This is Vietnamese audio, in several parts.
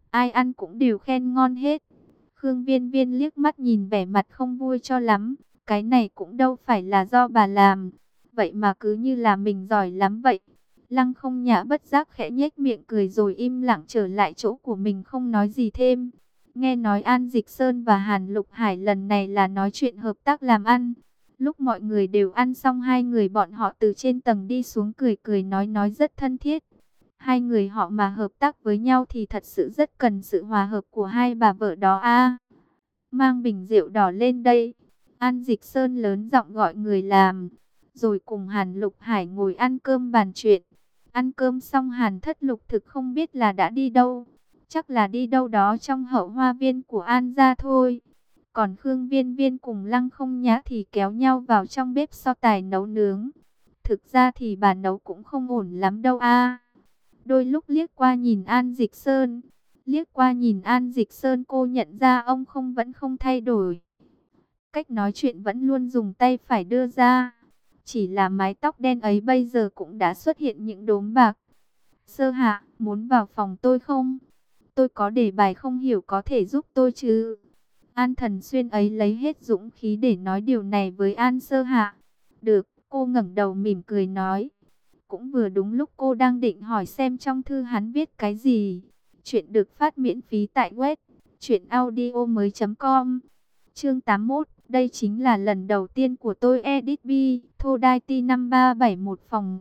ai ăn cũng đều khen ngon hết. Khương Viên Viên liếc mắt nhìn vẻ mặt không vui cho lắm, cái này cũng đâu phải là do bà làm, vậy mà cứ như là mình giỏi lắm vậy. Lăng Không Nhã bất giác khẽ nhếch miệng cười rồi im lặng trở lại chỗ của mình không nói gì thêm. Nghe nói An Dịch Sơn và Hàn Lục Hải lần này là nói chuyện hợp tác làm ăn. Lúc mọi người đều ăn xong, hai người bọn họ từ trên tầng đi xuống cười cười nói rất thân thiết. Hai người họ mà hợp tác với nhau thì thật sự rất cần sự hòa hợp của hai bà vợ đó a. Mang bình rượu đỏ lên đây. An Dịch Sơn lớn giọng gọi người làm, rồi cùng Hàn Lục Hải ngồi ăn cơm bàn chuyện. Ăn cơm xong Hàn Thất Lục thực không biết là đã đi đâu. Chắc là đi đâu đó trong hậu hoa viên của An gia thôi. Còn Khương Viên Viên cùng Lăng Không Nhã thì kéo nhau vào trong bếp so tài nấu nướng. Thực ra thì bà nấu cũng không ổn lắm đâu a. Đôi lúc liếc qua nhìn An Dịch Sơn, cô nhận ra ông vẫn không thay đổi. Cách nói chuyện vẫn luôn dùng tay phải đưa ra. Chỉ là mái tóc đen ấy bây giờ cũng đã xuất hiện những đốm bạc. Sơ Hạ, muốn vào phòng tôi không? Tôi có đề bài không hiểu, có thể giúp tôi chứ? An Thần Xuyên ấy lấy hết dũng khí để nói điều này với An Sơ Hạ. Được, cô ngẩng đầu mỉm cười nói. Cũng vừa đúng lúc cô đang định hỏi xem trong thư hắn viết cái gì. Chuyện được phát miễn phí tại web truyệnaudiomoi.com. Chương 81, đây chính là lần đầu tiên của tôi edit bi, Thô Đai Ti 5371 phòng.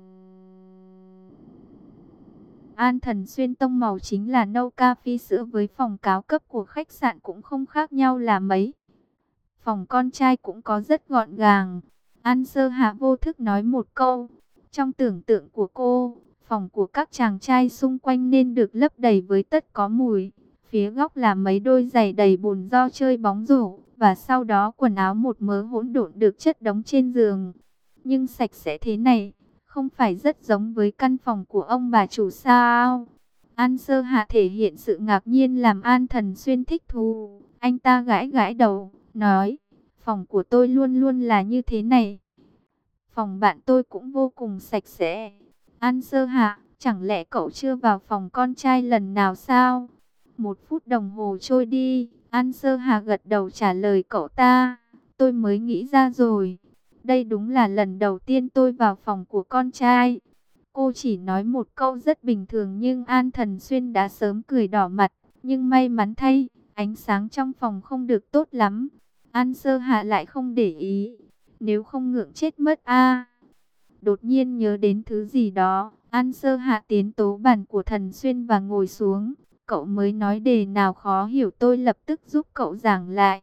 An Thần Xuyên tông màu chính là nâu ca phi sữa, với phòng cao cấp của khách sạn cũng không khác nhau là mấy. Phòng con trai cũng có rất gọn gàng. An Sơ Hạ vô thức nói một câu. Trong tưởng tượng của cô, phòng của các chàng trai xung quanh nên được lấp đầy với tất có mùi. Phía góc là mấy đôi giày đầy bùn do chơi bóng rổ, và sau đó quần áo một mớ hỗn độn được chất đống trên giường. Nhưng sạch sẽ thế này, không phải rất giống với căn phòng của ông bà chủ sao? An Sơ Hạ thể hiện sự ngạc nhiên làm An Thần Xuyên thích thú. Anh ta gãi gãi đầu, nói, phòng của tôi luôn luôn là như thế này. Phòng bạn tôi cũng vô cùng sạch sẽ. An Sơ Hạ, chẳng lẽ cậu chưa vào phòng con trai lần nào sao? 1 phút đồng hồ trôi đi, An Sơ Hạ gật đầu trả lời cậu ta. Tôi mới nghĩ ra rồi. Đây đúng là lần đầu tiên tôi vào phòng của con trai. Cô chỉ nói một câu rất bình thường nhưng An Thần Xuyên đã sớm cười đỏ mặt. Nhưng may mắn thay, ánh sáng trong phòng không được tốt lắm. An Sơ Hạ lại không để ý. Nếu không ngượng chết mất a. Đột nhiên nhớ đến thứ gì đó, An Sơ Hạ tiến tố bàn của Thần Xuyên và ngồi xuống. Cậu mới nói đề nào khó hiểu tôi lập tức giúp cậu giảng lại.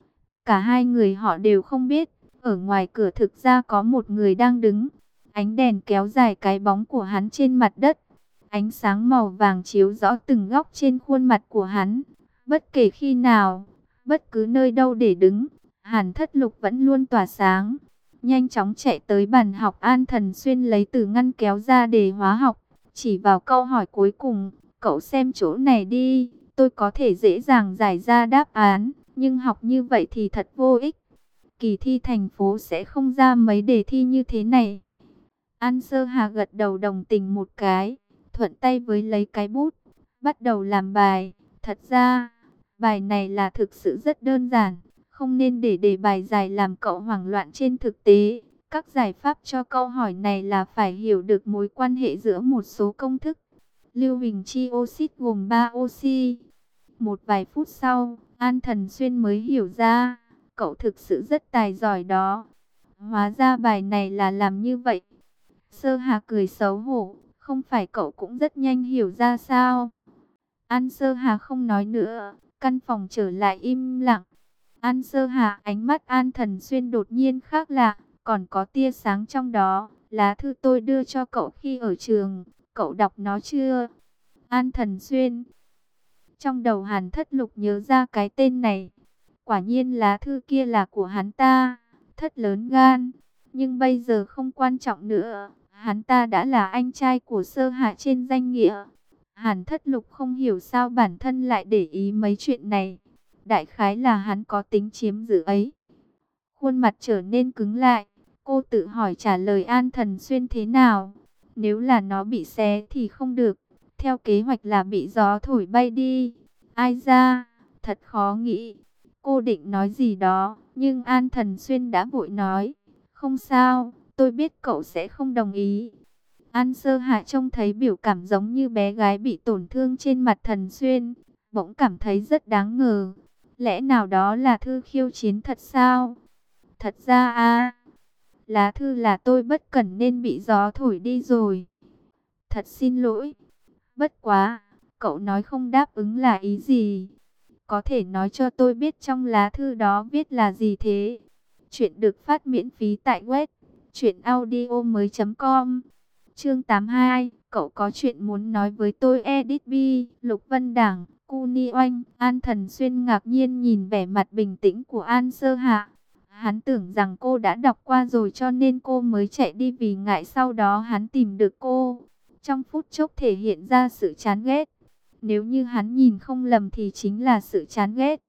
Cả hai người họ đều không biết, ở ngoài cửa thực ra có một người đang đứng. Ánh đèn kéo dài cái bóng của hắn trên mặt đất. Ánh sáng màu vàng chiếu rõ từng góc trên khuôn mặt của hắn. Bất kể khi nào, bất cứ nơi đâu để đứng, Hàn Thất Lục vẫn luôn tỏa sáng. Nhanh chóng chạy tới bàn học, An Thần Xuyên lấy từ ngăn kéo ra đề hóa học, chỉ vào câu hỏi cuối cùng. Cậu xem chỗ này đi, tôi có thể dễ dàng giải ra đáp án, nhưng học như vậy thì thật vô ích. Kỳ thi thành phố sẽ không ra mấy đề thi như thế này. An Sơ Hà gật đầu đồng tình một cái, thuận tay với lấy cái bút, bắt đầu làm bài. Thật ra, bài này là thực sự rất đơn giản, không nên để đề bài dài làm cậu hoảng loạn trên thực tế. Các giải pháp cho câu hỏi này là phải hiểu được mối quan hệ giữa một số công thức. Lưu huỳnh chi oxit gồm 3 oxy. Một vài phút sau, An Thần Xuyên mới hiểu ra, cậu thực sự rất tài giỏi đó. Hóa ra bài này là làm như vậy. Sơ Hà cười xấu hổ, không phải cậu cũng rất nhanh hiểu ra sao? An Sơ Hà không nói nữa, căn phòng trở lại im lặng. An Sơ Hà, ánh mắt An Thần Xuyên đột nhiên khác lạ, còn có tia sáng trong đó. Lá thư tôi đưa cho cậu khi ở trường, cậu đọc nó chưa? An Thần Xuyên. Trong đầu Hàn Thất Lục nhớ ra cái tên này. Quả nhiên lá thư kia là của hắn ta. Thất lớn gan. Nhưng bây giờ không quan trọng nữa. Hắn ta đã là anh trai của Sơ Hạ trên danh nghĩa. Hàn Thất Lục không hiểu sao bản thân lại để ý mấy chuyện này. Đại khái là hắn có tính chiếm giữ ấy. Khuôn mặt trở nên cứng lại. Cô tự hỏi trả lời An Thần Xuyên thế nào. Nếu là nó bị xé thì không được. Theo kế hoạch là bị gió thổi bay đi. Ai ra, thật khó nghĩ. Cô định nói gì đó, nhưng An Thần Xuyên đã vội nói. Không sao, tôi biết cậu sẽ không đồng ý. An Sơ Hạ trông thấy biểu cảm giống như bé gái bị tổn thương trên mặt Thần Xuyên, bỗng cảm thấy rất đáng ngờ. Lẽ nào đó là thư khiêu chiến thật sao? Thật ra lá thư là tôi bất cẩn nên bị gió thổi đi rồi. Thật xin lỗi. Bất quá, cậu nói không đáp ứng là ý gì? Có thể nói cho tôi biết trong lá thư đó viết là gì thế? Chuyện được phát miễn phí tại web truyệnaudiomoi.com. Chương 82, cậu có chuyện muốn nói với tôi. Edit B, Lục Vân Đảng, Kuni Oanh. An Thần Xuyên ngạc nhiên nhìn vẻ mặt bình tĩnh của An Sơ Hạ. Hắn tưởng rằng cô đã đọc qua rồi cho nên cô mới chạy đi vì ngại sau đó hắn tìm được cô. Trong phút chốc thể hiện ra sự chán ghét. Nếu như hắn nhìn không lầm thì chính là sự chán ghét.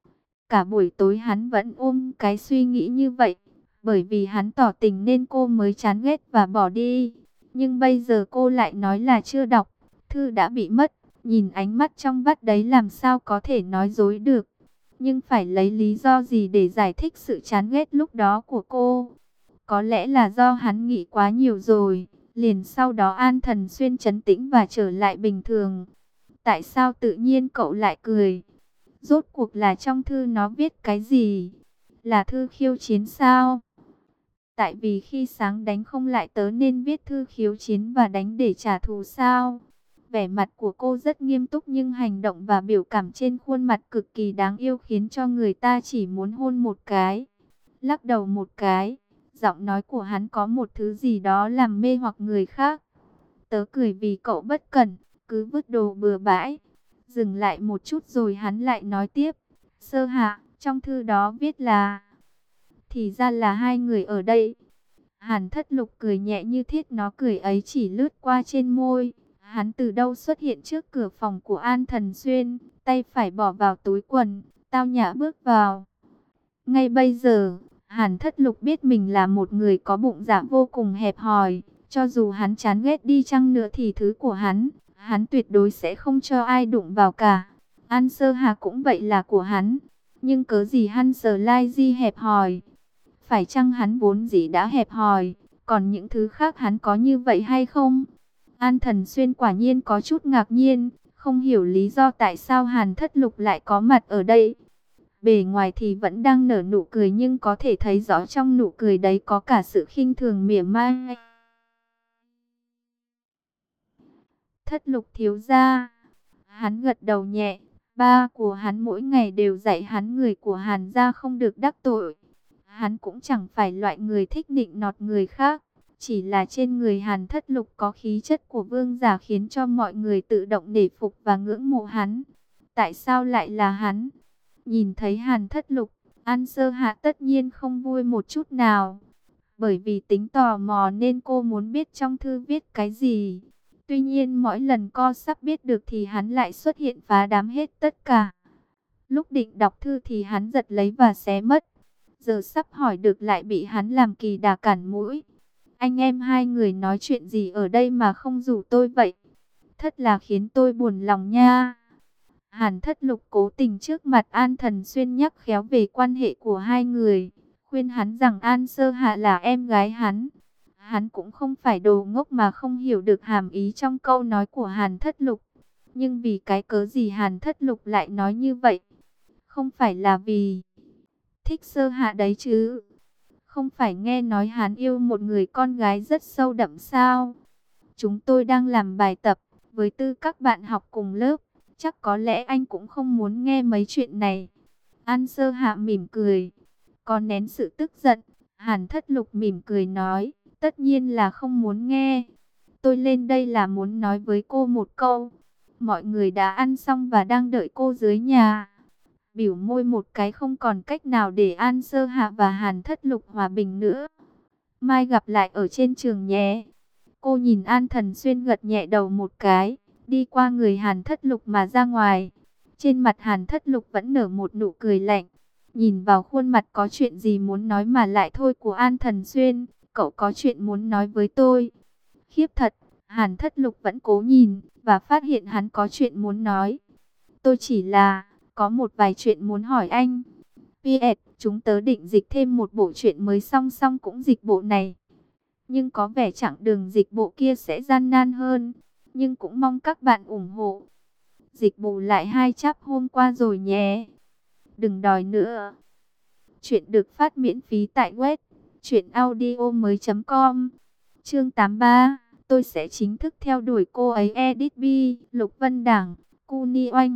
Cả buổi tối hắn vẫn ôm cái suy nghĩ như vậy. Bởi vì hắn tỏ tình nên cô mới chán ghét và bỏ đi. Nhưng bây giờ cô lại nói là chưa đọc. Thư đã bị mất. Nhìn ánh mắt trong vắt đấy làm sao có thể nói dối được. Nhưng phải lấy lý do gì để giải thích sự chán ghét lúc đó của cô? Có lẽ là do hắn nghĩ quá nhiều rồi. Liền sau đó An Thần Xuyên trấn tĩnh và trở lại bình thường. Tại sao tự nhiên cậu lại cười? Rốt cuộc là trong thư nó viết cái gì? Là thư khiêu chiến sao? Tại vì khi sáng đánh không lại tớ nên viết thư khiêu chiến và đánh để trả thù sao? Vẻ mặt của cô rất nghiêm túc nhưng hành động và biểu cảm trên khuôn mặt cực kỳ đáng yêu khiến cho người ta chỉ muốn hôn một cái. Lắc đầu một cái, giọng nói của hắn có một thứ gì đó làm mê hoặc người khác. Tớ cười vì cậu bất cẩn, cứ vứt đồ bừa bãi. Dừng lại một chút rồi hắn lại nói tiếp. Sơ Hạ, trong thư đó viết là... Thì ra là hai người ở đây. Hàn Thất Lục cười nhẹ như thiết, nó cười ấy chỉ lướt qua trên môi. Hắn từ đâu xuất hiện trước cửa phòng của An Thần Xuyên, tay phải bỏ vào túi quần, tao nhã bước vào. Ngay bây giờ, Hàn Thất Lục biết mình là một người có bụng dạ vô cùng hẹp hòi. Cho dù hắn chán ghét đi chăng nữa thì thứ của hắn tuyệt đối sẽ không cho ai đụng vào cả. An Sơ Hà cũng vậy là của hắn. Nhưng cớ gì hắn giờ lai di hẹp hòi? Phải chăng hắn vốn dĩ đã hẹp hòi, còn những thứ khác hắn có như vậy hay không? An Thần Xuyên quả nhiên có chút ngạc nhiên, không hiểu lý do tại sao Hàn Thất Lục lại có mặt ở đây. Bề ngoài thì vẫn đang nở nụ cười nhưng có thể thấy rõ trong nụ cười đấy có cả sự khinh thường mỉa mai. Thất Lục thiếu gia. Hắn gật đầu nhẹ, ba của hắn mỗi ngày đều dạy hắn người của Hàn gia không được đắc tội. Hắn cũng chẳng phải loại người thích nịnh nọt người khác. Chỉ là trên người Hàn Thất Lục có khí chất của vương giả khiến cho mọi người tự động nể phục và ngưỡng mộ hắn. Tại sao lại là hắn? Nhìn thấy Hàn Thất Lục, An Sơ Hạ tất nhiên không vui một chút nào. Bởi vì tính tò mò nên cô muốn biết trong thư viết cái gì. Tuy nhiên mỗi lần co sắp biết được thì hắn lại xuất hiện phá đám hết tất cả. Lúc định đọc thư thì hắn giật lấy và xé mất. Giờ sắp hỏi được lại bị hắn làm kỳ đà cản mũi. Anh em hai người nói chuyện gì ở đây mà không rủ tôi vậy? Thật là khiến tôi buồn lòng nha. Hàn Thất Lục cố tình trước mặt An Thần Xuyên nhắc khéo về quan hệ của hai người. Khuyên hắn rằng An Sơ Hạ là em gái hắn. Hắn cũng không phải đồ ngốc mà không hiểu được hàm ý trong câu nói của Hàn Thất Lục. Nhưng vì cái cớ gì Hàn Thất Lục lại nói như vậy? Không phải là vì thích Sơ Hạ đấy chứ? Không phải nghe nói hắn yêu một người con gái rất sâu đậm sao? Chúng tôi đang làm bài tập với tư các bạn học cùng lớp. Chắc có lẽ anh cũng không muốn nghe mấy chuyện này. An Sơ Hạ mỉm cười, còn nén sự tức giận. Hàn Thất Lục mỉm cười nói, tất nhiên là không muốn nghe. Tôi lên đây là muốn nói với cô một câu. Mọi người đã ăn xong và đang đợi cô dưới nhà. Bỉu môi một cái không còn cách nào để An Sơ Hạ và Hàn Thất Lục hòa bình nữa. Mai gặp lại ở trên trường nhé. Cô nhìn An Thần Xuyên gật nhẹ đầu một cái, đi qua người Hàn Thất Lục mà ra ngoài. Trên mặt Hàn Thất Lục vẫn nở một nụ cười lạnh. Nhìn vào khuôn mặt có chuyện gì muốn nói mà lại thôi của An Thần Xuyên. Cậu có chuyện muốn nói với tôi? Khiếp thật, Hàn Thất Lục vẫn cố nhìn và phát hiện hắn có chuyện muốn nói. Tôi chỉ là có một vài chuyện muốn hỏi anh. PS, chúng tớ định dịch thêm một bộ truyện mới song song cũng dịch bộ này. Nhưng có vẻ chặng đường dịch bộ kia sẽ gian nan hơn. Nhưng cũng mong các bạn ủng hộ. Dịch bù lại 2 chap hôm qua rồi nhé. Đừng đòi nữa. Chuyện được phát miễn phí tại web truyệnaudiomoi.com. Chương 83. Tôi sẽ chính thức theo đuổi cô ấy. Edit B. Lục Vân Đảng. Cu Ni Oanh.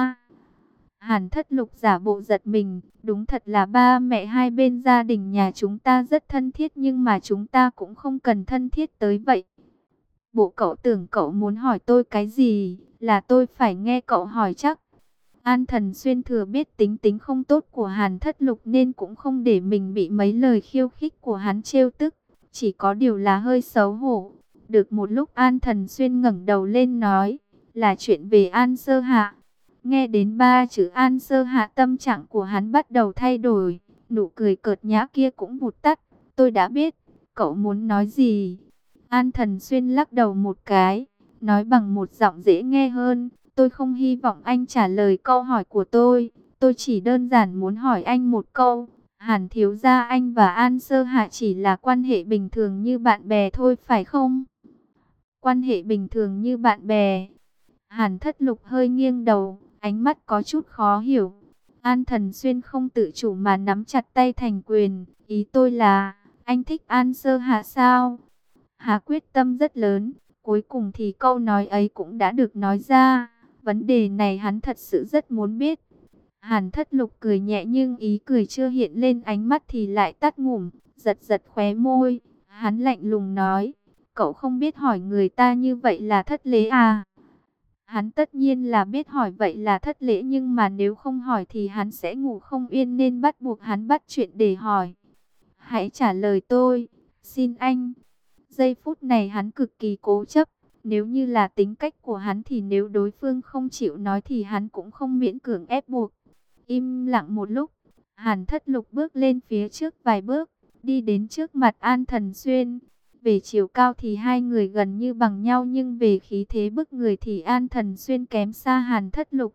Hàn Thất Lục giả bộ giật mình. Đúng thật là ba mẹ hai bên gia đình nhà chúng ta rất thân thiết, nhưng mà chúng ta cũng không cần thân thiết tới vậy. Bộ cậu tưởng cậu muốn hỏi tôi cái gì? Là tôi phải nghe cậu hỏi chắc. An Thần Xuyên thừa biết tính tính không tốt của Hàn Thất Lục nên cũng không để mình bị mấy lời khiêu khích của hắn trêu tức. Chỉ có điều là hơi xấu hổ. Được một lúc An Thần Xuyên ngẩng đầu lên nói, là chuyện về An Sơ Hạ. Nghe đến 3 chữ An Sơ Hạ, tâm trạng của hắn bắt đầu thay đổi. Nụ cười cợt nhã kia cũng vụt tắt. Tôi đã biết, cậu muốn nói gì? An Thần Xuyên lắc đầu một cái, nói bằng một giọng dễ nghe hơn. Tôi không hy vọng anh trả lời câu hỏi của tôi. Tôi chỉ đơn giản muốn hỏi anh một câu. Hàn thiếu gia, anh và An Sơ Hạ chỉ là quan hệ bình thường như bạn bè thôi phải không? Quan hệ bình thường như bạn bè. Hàn Thất Lục hơi nghiêng đầu, ánh mắt có chút khó hiểu. An Thần Xuyên không tự chủ mà nắm chặt tay thành quyền. Ý tôi là, anh thích An Sơ Hạ sao? Hà quyết tâm rất lớn. Cuối cùng thì câu nói ấy cũng đã được nói ra. Vấn đề này hắn thật sự rất muốn biết. Hàn Thất Lục cười nhẹ, nhưng ý cười chưa hiện lên ánh mắt thì lại tắt ngủm, giật giật khóe môi. Hắn lạnh lùng nói, cậu không biết hỏi người ta như vậy là thất lễ à? Hắn tất nhiên là biết hỏi vậy là thất lễ, nhưng mà nếu không hỏi thì hắn sẽ ngủ không yên nên bắt buộc hắn bắt chuyện để hỏi. Hãy trả lời tôi, xin anh. Giây phút này hắn cực kỳ cố chấp. Nếu như là tính cách của hắn thì nếu đối phương không chịu nói thì hắn cũng không miễn cưỡng ép buộc. Im lặng một lúc, Hàn Thất Lục bước lên phía trước vài bước, đi đến trước mặt An Thần Xuyên. Về chiều cao thì hai người gần như bằng nhau, nhưng về khí thế bức người thì An Thần Xuyên kém xa Hàn Thất Lục.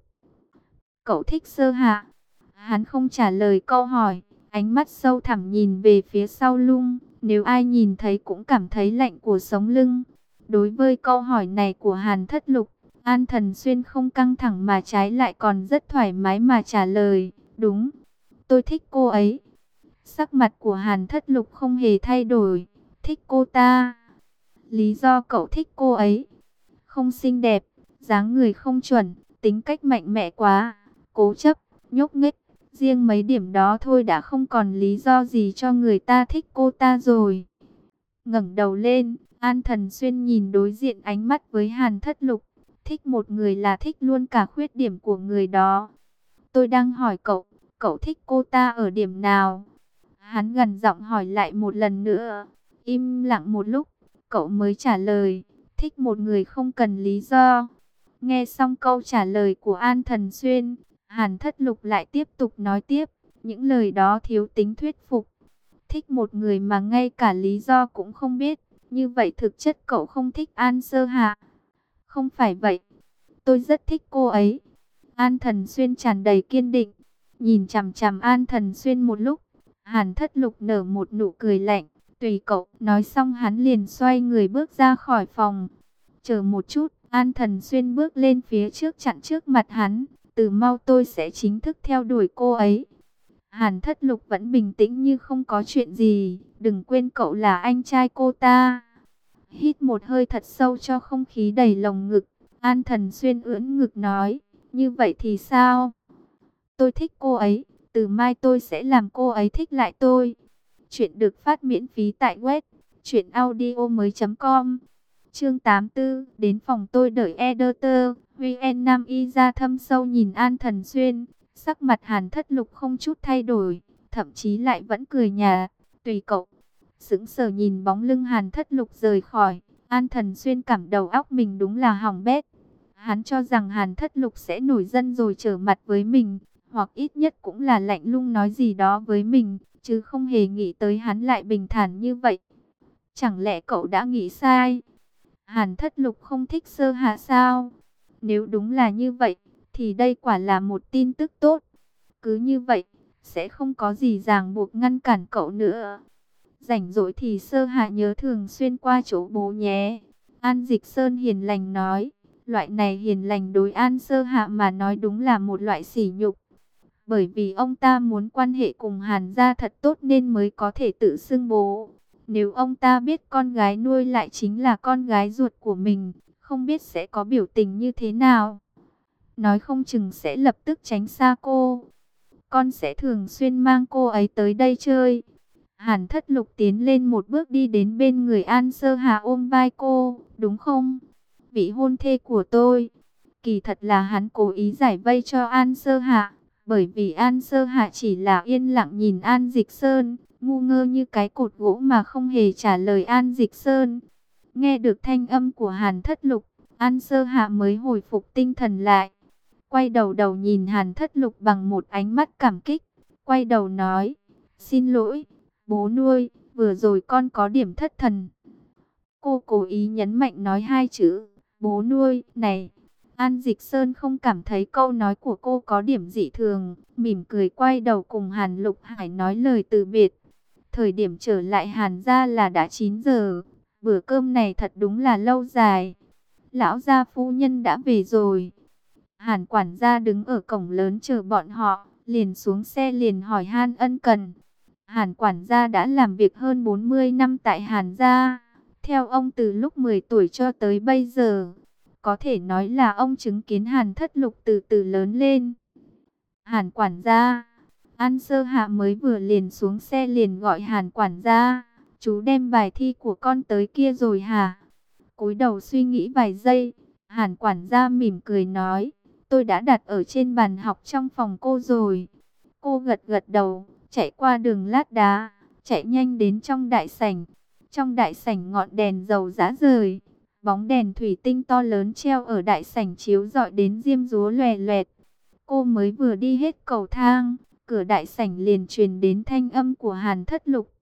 Cậu thích Sơ Hạ? Hắn không trả lời câu hỏi, ánh mắt sâu thẳm nhìn về phía sau lưng. Nếu ai nhìn thấy cũng cảm thấy lạnh của sống lưng. Đối với câu hỏi này của Hàn Thất Lục, An Thần Xuyên không căng thẳng mà trái lại còn rất thoải mái mà trả lời, đúng, tôi thích cô ấy. Sắc mặt của Hàn Thất Lục không hề thay đổi, thích cô ta. Lý do cậu thích cô ấy? Không xinh đẹp, dáng người không chuẩn, tính cách mạnh mẽ quá, cố chấp, nhốc nhếch. Riêng mấy điểm đó thôi đã không còn lý do gì cho người ta thích cô ta rồi. Ngẩng đầu lên, An Thần Xuyên nhìn đối diện ánh mắt với Hàn Thất Lục. Thích một người là thích luôn cả khuyết điểm của người đó. Tôi đang hỏi cậu, cậu thích cô ta ở điểm nào? Hắn gần giọng hỏi lại một lần nữa. Im lặng một lúc, cậu mới trả lời, thích một người không cần lý do. Nghe xong câu trả lời của An Thần Xuyên, Hàn Thất Lục lại tiếp tục nói tiếp, những lời đó thiếu tính thuyết phục. Thích một người mà ngay cả lý do cũng không biết, như vậy thực chất cậu không thích An Sơ Hạ. Không phải vậy, tôi rất thích cô ấy. An Thần Xuyên tràn đầy kiên định, nhìn chằm chằm An Thần Xuyên một lúc. Hàn Thất Lục nở một nụ cười lạnh, tùy cậu. Nói xong hắn liền xoay người bước ra khỏi phòng. Chờ một chút, An Thần Xuyên bước lên phía trước chặn trước mặt hắn. Từ mau tôi sẽ chính thức theo đuổi cô ấy. Hàn Thất Lục vẫn bình tĩnh như không có chuyện gì. Đừng quên cậu là anh trai cô ta. Hít một hơi thật sâu cho không khí đầy lồng ngực. An Thần Xuyên ưỡn ngực nói, như vậy thì sao? Tôi thích cô ấy, từ mai tôi sẽ làm cô ấy thích lại tôi. Chuyện được phát miễn phí tại web truyệnaudiomoi.com. Chương 84, đến phòng tôi đợi editor. Huy En Nam y ra thâm sâu nhìn An Thần Xuyên. Sắc mặt Hàn Thất Lục không chút thay đổi, thậm chí lại vẫn cười nhạt, tùy cậu. Sững sờ nhìn bóng lưng Hàn Thất Lục rời khỏi, An Thần Xuyên cảm đầu óc mình đúng là hỏng bét. Hắn cho rằng Hàn Thất Lục sẽ nổi giận rồi trở mặt với mình, hoặc ít nhất cũng là lạnh lùng nói gì đó với mình, chứ không hề nghĩ tới hắn lại bình thản như vậy. Chẳng lẽ cậu đã nghĩ sai? Hàn Thất Lục không thích Sơ Hạ sao? Nếu đúng là như vậy, thì đây quả là một tin tức tốt. Cứ như vậy, sẽ không có gì ràng buộc ngăn cản cậu nữa. Rảnh rỗi thì Sơ Hạ nhớ thường xuyên qua chỗ bố nhé. An Dịch Sơn hiền lành nói. Loại này hiền lành đối An Sơ Hạ mà nói đúng là một loại sỉ nhục. Bởi vì ông ta muốn quan hệ cùng Hàn gia thật tốt nên mới có thể tự xưng bố. Nếu ông ta biết con gái nuôi lại chính là con gái ruột của mình, không biết sẽ có biểu tình như thế nào. Nói không chừng sẽ lập tức tránh xa cô. Con sẽ thường xuyên mang cô ấy tới đây chơi. Hàn Thất Lục tiến lên một bước đi đến bên người An Sơ Hạ ôm vai cô, đúng không? Vị hôn thê của tôi. Kỳ thật là hắn cố ý giải vây cho An Sơ Hạ, bởi vì An Sơ Hạ chỉ là yên lặng nhìn An Dịch Sơn, ngu ngơ như cái cột gỗ mà không hề trả lời An Dịch Sơn. Nghe được thanh âm của Hàn Thất Lục, An Sơ Hạ mới hồi phục tinh thần lại. Quay đầu nhìn Hàn Thất Lục bằng một ánh mắt cảm kích. Quay đầu nói, xin lỗi, bố nuôi, vừa rồi con có điểm thất thần. Cô cố ý nhấn mạnh nói hai chữ, bố nuôi, này. An Dịch Sơn không cảm thấy câu nói của cô có điểm dị thường, mỉm cười quay đầu cùng Hàn Lục Hải nói lời từ biệt. Thời điểm trở lại Hàn gia là đã 9 giờ, bữa cơm này thật đúng là lâu dài. Lão gia phu nhân đã về rồi. Hàn quản gia đứng ở cổng lớn chờ bọn họ, liền xuống xe liền hỏi han ân cần. Hàn quản gia đã làm việc hơn 40 năm tại Hàn gia, theo ông từ lúc 10 tuổi cho tới bây giờ. Có thể nói là ông chứng kiến Hàn Thất Lục từ từ lớn lên. Hàn quản gia, An Sơ Hạ mới vừa liền xuống xe liền gọi Hàn quản gia, chú đem bài thi của con tới kia rồi hả? Cúi đầu suy nghĩ vài giây, Hàn quản gia mỉm cười nói, tôi đã đặt ở trên bàn học trong phòng cô rồi. Cô gật gật đầu, chạy qua đường lát đá, chạy nhanh đến trong đại sảnh. Trong đại sảnh ngọn đèn dầu rã rời, bóng đèn thủy tinh to lớn treo ở đại sảnh chiếu rọi đến diêm dúa loè loẹt. Cô mới vừa đi hết cầu thang, cửa đại sảnh liền truyền đến thanh âm của Hàn Thất Lục.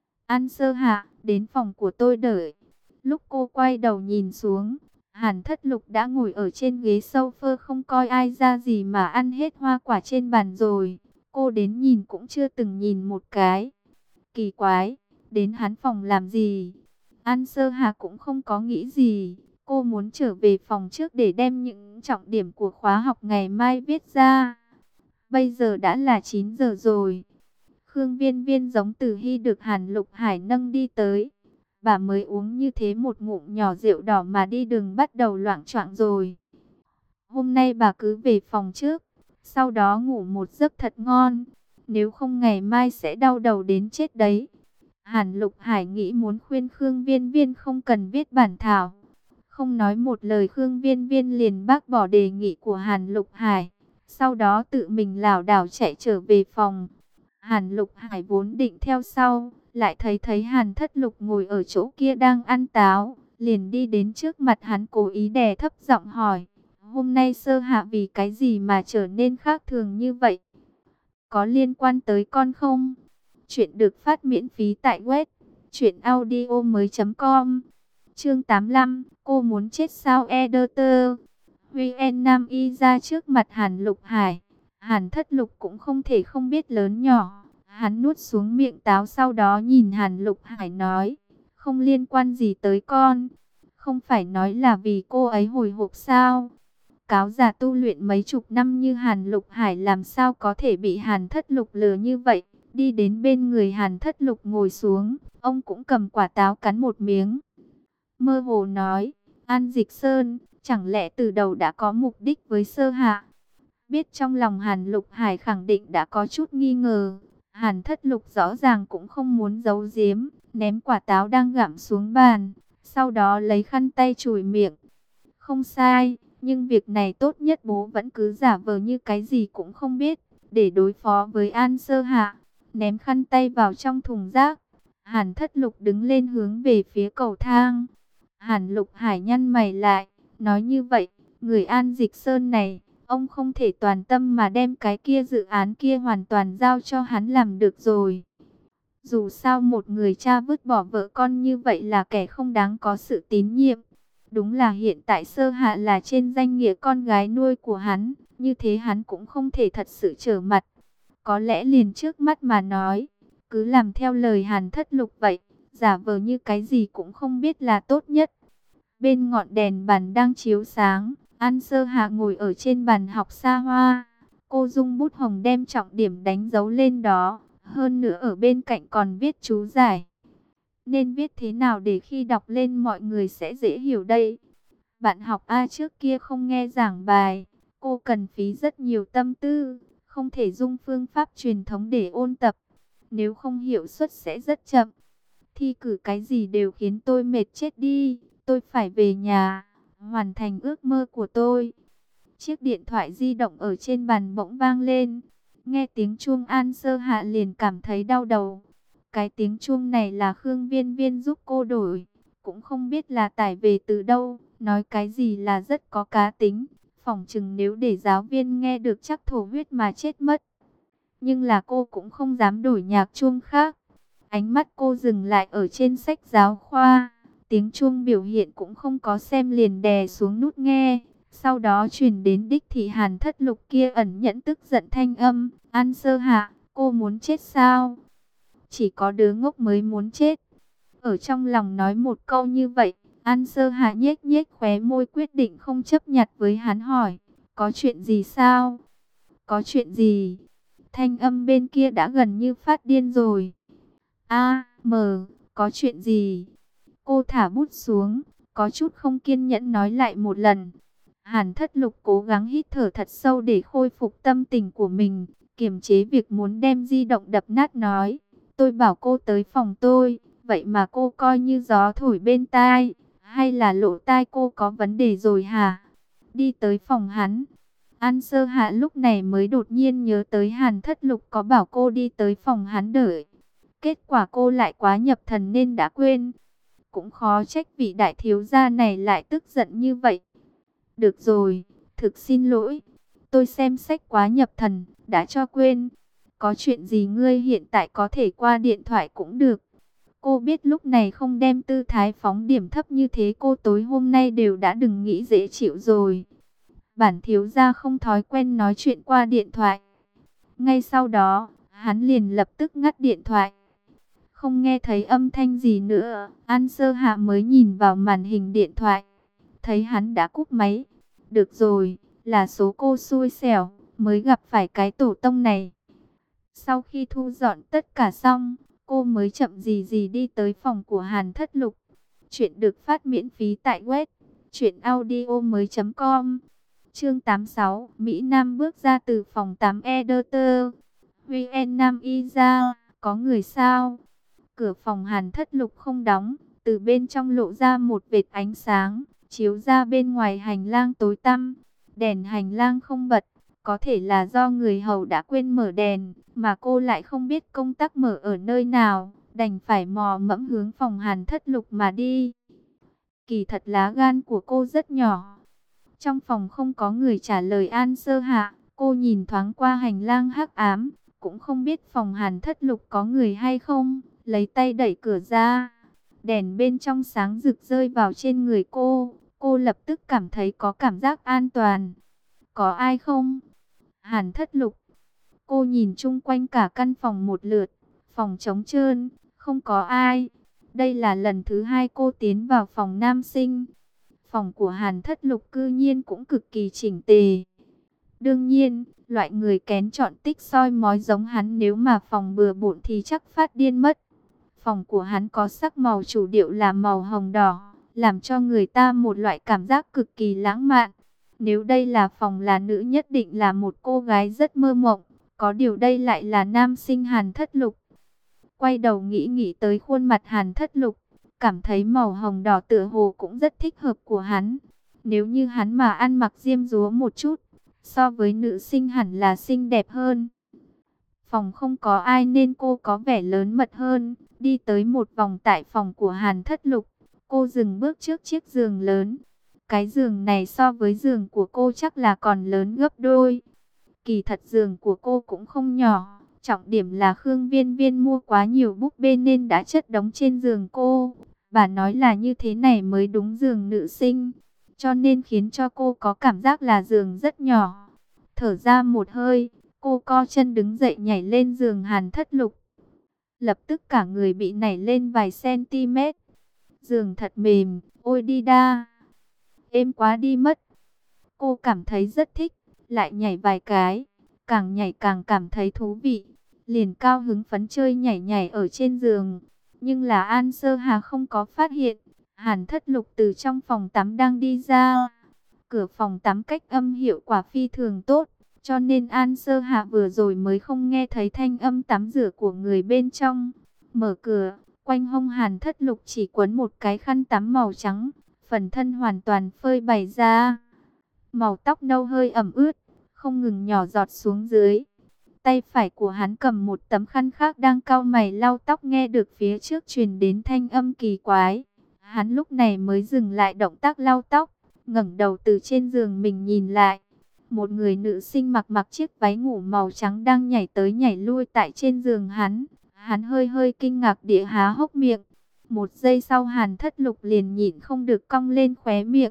An Sơ Hạ, đến phòng của tôi đợi. Lúc cô quay đầu nhìn xuống, Hàn Thất Lục đã ngồi ở trên ghế sofa không coi ai ra gì mà ăn hết hoa quả trên bàn rồi. Cô đến nhìn cũng chưa từng nhìn một cái. Kỳ quái, đến hắn phòng làm gì? An Sơ Hà cũng không có nghĩ gì. Cô muốn trở về phòng trước để đem những trọng điểm của khóa học ngày mai viết ra. Bây giờ đã là 9 giờ rồi. Khương Viên Viên giống Từ Hy được Hàn Lục Hải nâng đi tới. Bà mới uống như thế một ngụm nhỏ rượu đỏ mà đi đường bắt đầu loạng choạng rồi. Hôm nay bà cứ về phòng trước, sau đó ngủ một giấc thật ngon. Nếu không ngày mai sẽ đau đầu đến chết đấy. Hàn Lục Hải nghĩ muốn khuyên Khương Viên Viên không cần viết bản thảo. Không nói một lời Khương Viên Viên liền bác bỏ đề nghị của Hàn Lục Hải. Sau đó tự mình lảo đảo chạy trở về phòng. Hàn Lục Hải vốn định theo sau, lại thấy Hàn Thất Lục ngồi ở chỗ kia đang ăn táo, liền đi đến trước mặt hắn cố ý đè thấp giọng hỏi, hôm nay Sơ Hạ vì cái gì mà trở nên khác thường như vậy? Có liên quan tới con không? Chuyện được phát miễn phí tại web truyệnaudiomoi.com. Chương 85, cô muốn chết sao Editor. Huy En Nam Y ra trước mặt Hàn Lục Hải. Hàn Thất Lục cũng không thể không biết lớn nhỏ. Hắn nuốt xuống miệng táo sau đó nhìn Hàn Lục Hải nói, không liên quan gì tới con. Không phải nói là vì cô ấy hồi hộp sao? Cáo già tu luyện mấy chục năm như Hàn Lục Hải làm sao có thể bị Hàn Thất Lục lừa như vậy? Đi đến bên người Hàn Thất Lục ngồi xuống, ông cũng cầm quả táo cắn một miếng. Mơ hồ nói, An Dịch Sơn, chẳng lẽ từ đầu đã có mục đích với Sơ Hạ? Biết trong lòng Hàn Lục Hải khẳng định đã có chút nghi ngờ. Hàn Thất Lục rõ ràng cũng không muốn giấu giếm, ném quả táo đang gặm xuống bàn, sau đó lấy khăn tay chùi miệng. Không sai, nhưng việc này tốt nhất bố vẫn cứ giả vờ như cái gì cũng không biết, để đối phó với An Sơ Hạ. Ném khăn tay vào trong thùng rác, Hàn Thất Lục đứng lên hướng về phía cầu thang. Hàn Lục Hải nhăn mày lại, nói như vậy, người An Dịch Sơn này, ông không thể toàn tâm mà đem cái kia dự án kia hoàn toàn giao cho hắn làm được rồi. Dù sao một người cha vứt bỏ vợ con như vậy là kẻ không đáng có sự tín nhiệm. Đúng là hiện tại Sơ Hạ là trên danh nghĩa con gái nuôi của hắn, Như thế hắn cũng không thể thật sự trở mặt. Có lẽ liền trước mắt mà nói, cứ làm theo lời Hàn Thất Lục vậy, giả vờ như cái gì cũng không biết là tốt nhất. Bên ngọn đèn bàn đang chiếu sáng, An Sơ Hạ ngồi ở trên bàn học xa hoa. Cô dung bút hồng đem trọng điểm đánh dấu lên đó, hơn nữa ở bên cạnh còn viết chú giải. Nên viết thế nào để khi đọc lên mọi người sẽ dễ hiểu đây? Bạn học A trước kia không nghe giảng bài, cô cần phí rất nhiều tâm tư, không thể dùng phương pháp truyền thống để ôn tập. Nếu không hiệu suất sẽ rất chậm. Thi cử cái gì đều khiến tôi mệt chết đi, tôi phải về nhà, hoàn thành ước mơ của tôi. Chiếc điện thoại di động ở trên bàn bỗng vang lên. Nghe tiếng chuông An Sơ Hạ liền cảm thấy đau đầu. Cái tiếng chuông này là Khương Viên Viên giúp cô đổi. Cũng không biết là tải về từ đâu. Nói cái gì là rất có cá tính. Phỏng chừng nếu để giáo viên nghe được chắc thổ huyết mà chết mất. Nhưng là cô cũng không dám đổi nhạc chuông khác. Ánh mắt cô dừng lại ở trên sách giáo khoa. Tiếng chuông biểu hiện cũng không có xem liền đè xuống nút nghe. Sau đó truyền đến đích thị Hàn Thất Lục kia ẩn nhẫn tức giận thanh âm. An Sơ Hạ, cô muốn chết sao? Chỉ có đứa ngốc mới muốn chết. Ở trong lòng nói một câu như vậy, An Sơ Hạ nhếch nhếch khóe môi quyết định không chấp nhặt với hắn hỏi. Có chuyện gì sao? Có chuyện gì? Thanh âm bên kia đã gần như phát điên rồi. Có chuyện gì? Cô thả bút xuống, có chút không kiên nhẫn nói lại một lần. Hàn Thất Lục cố gắng hít thở thật sâu để khôi phục tâm tình của mình, kiềm chế việc muốn đem di động đập nát nói. Tôi bảo cô tới phòng tôi, vậy mà cô coi như gió thổi bên tai, hay là lỗ tai cô có vấn đề rồi hả? Đi tới phòng hắn. An Sơ Hạ lúc này mới đột nhiên nhớ tới Hàn Thất Lục có bảo cô đi tới phòng hắn đợi. Kết quả cô lại quá nhập thần nên đã quên. Cũng khó trách vị đại thiếu gia này lại tức giận như vậy. Được rồi, thực xin lỗi. Tôi xem sách quá nhập thần, đã cho quên. Có chuyện gì ngươi hiện tại có thể qua điện thoại cũng được. Cô biết lúc này không đem tư thái phóng điểm thấp như thế cô tối hôm nay đều đã đừng nghĩ dễ chịu rồi. Bản thiếu gia không thói quen nói chuyện qua điện thoại. Ngay sau đó, hắn liền lập tức ngắt điện thoại. Không nghe thấy âm thanh gì nữa, An Sơ Hạ mới nhìn vào màn hình điện thoại. Thấy hắn đã cúp máy. Được rồi, là số cô xui xẻo, mới gặp phải cái tổ tông này. Sau khi thu dọn tất cả xong, cô mới chậm gì gì đi tới phòng của Hàn Thất Lục. Chuyện được phát miễn phí tại web truyệnaudiomoi.com. Chương 86, Mỹ Nam bước ra từ phòng 8 Editor. Huy En Nam y ra, có người sao? Cửa phòng Hàn Thất Lục không đóng, từ bên trong lộ ra một vệt ánh sáng, chiếu ra bên ngoài hành lang tối tăm. Đèn hành lang không bật, có thể là do người hầu đã quên mở đèn, mà cô lại không biết công tắc mở ở nơi nào, đành phải mò mẫm hướng phòng Hàn Thất Lục mà đi. Kỳ thật lá gan của cô rất nhỏ. Trong phòng không có người trả lời An Sơ Hạ, cô nhìn thoáng qua hành lang hắc ám, cũng không biết phòng Hàn Thất Lục có người hay không, lấy tay đẩy cửa ra. Đèn bên trong sáng rực rơi vào trên người cô lập tức cảm thấy có cảm giác an toàn. Có ai không? Hàn Thất Lục. Cô nhìn chung quanh cả căn phòng một lượt, phòng trống trơn, không có ai. Đây là lần thứ hai cô tiến vào phòng nam sinh. Phòng của Hàn Thất Lục cư nhiên cũng cực kỳ chỉnh tề. Đương nhiên, loại người kén chọn tích soi mói giống hắn nếu mà phòng bừa bộn thì chắc phát điên mất. Phòng của hắn có sắc màu chủ điệu là màu hồng đỏ, làm cho người ta một loại cảm giác cực kỳ lãng mạn. Nếu đây là phòng là nữ nhất định là một cô gái rất mơ mộng, có điều đây lại là nam sinh Hàn Thất Lục. Quay đầu nghĩ tới khuôn mặt Hàn Thất Lục, cảm thấy màu hồng đỏ tựa hồ cũng rất thích hợp của hắn. Nếu như hắn mà ăn mặc diêm dúa một chút, so với nữ sinh hẳn là xinh đẹp hơn. Phòng không có ai nên cô có vẻ lớn mật hơn. Đi tới một vòng tại phòng của Hàn Thất Lục, cô dừng bước trước chiếc giường lớn. Cái giường này so với giường của cô chắc là còn lớn gấp đôi. Kỳ thật giường của cô cũng không nhỏ. Trọng điểm là Khương Viên Viên mua quá nhiều búp bê nên đã chất đống trên giường cô. Bà nói là như thế này mới đúng giường nữ sinh, cho nên khiến cho cô có cảm giác là giường rất nhỏ. Thở ra một hơi, cô co chân đứng dậy nhảy lên giường Hàn Thất Lục. Lập tức cả người bị nảy lên vài cm. Giường thật mềm, ôi đi đa. Êm quá đi mất. Cô cảm thấy rất thích, lại nhảy vài cái. Càng nhảy càng cảm thấy thú vị. Liền cao hứng phấn chơi nhảy nhảy ở trên giường. Nhưng là An Sơ Hà không có phát hiện. Hàn Thất Lục từ trong phòng tắm đang đi ra. Cửa phòng tắm cách âm hiệu quả phi thường tốt. Cho nên An Sơ Hạ vừa rồi mới không nghe thấy thanh âm tắm rửa của người bên trong. Mở cửa, quanh hông Hàn Thất Lục chỉ quấn một cái khăn tắm màu trắng. Phần thân hoàn toàn phơi bày ra. Màu tóc nâu hơi ẩm ướt, không ngừng nhỏ giọt xuống dưới. Tay phải của hắn cầm một tấm khăn khác đang cau mày lau tóc, nghe được phía trước truyền đến thanh âm kỳ quái. Hắn lúc này mới dừng lại động tác lau tóc, ngẩng đầu từ trên giường mình nhìn lại. Một người nữ sinh mặc chiếc váy ngủ màu trắng đang nhảy tới nhảy lui tại trên giường hắn. Hắn hơi hơi kinh ngạc địa há hốc miệng. Một giây sau Hàn Thất Lục liền nhịn không được cong lên khóe miệng.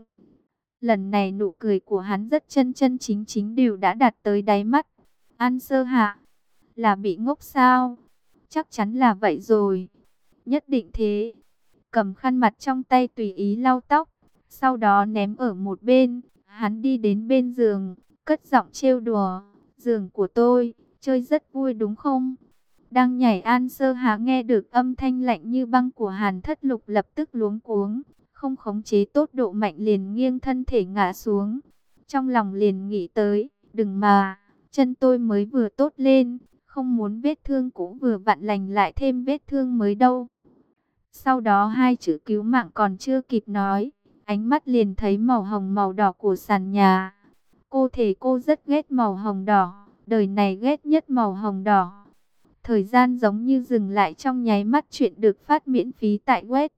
Lần này nụ cười của hắn rất chân chân chính chính đều đã đạt tới đáy mắt. An Sơ Hạ, là bị ngốc sao? Chắc chắn là vậy rồi. Nhất định thế. Cầm khăn mặt trong tay tùy ý lau tóc, sau đó ném ở một bên. Hắn đi đến bên giường, cất giọng trêu đùa. Giường của tôi, chơi rất vui đúng không? Đang nhảy An Sơ Hạ nghe được âm thanh lạnh như băng của Hàn Thất Lục lập tức luống cuống. Không khống chế tốt độ mạnh liền nghiêng thân thể ngã xuống. Trong lòng liền nghĩ tới, đừng mà, chân tôi mới vừa tốt lên, không muốn vết thương cũ vừa vặn lành lại thêm vết thương mới đâu. Sau đó hai chữ cứu mạng còn chưa kịp nói, ánh mắt liền thấy màu hồng màu đỏ của sàn nhà. Cô thể cô rất ghét màu hồng đỏ, đời này ghét nhất màu hồng đỏ. Thời gian giống như dừng lại trong nháy mắt. Chuyện được phát miễn phí tại web